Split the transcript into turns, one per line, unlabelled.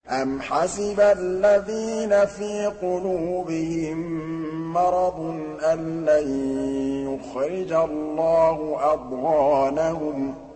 أَمْ حَسِبَ الَّذِينَ فِي قُلُوبِهِم مَّرَضٌ أَن لَّن يُخْرِجَ اللَّهُ أَضْغَانَهُمْ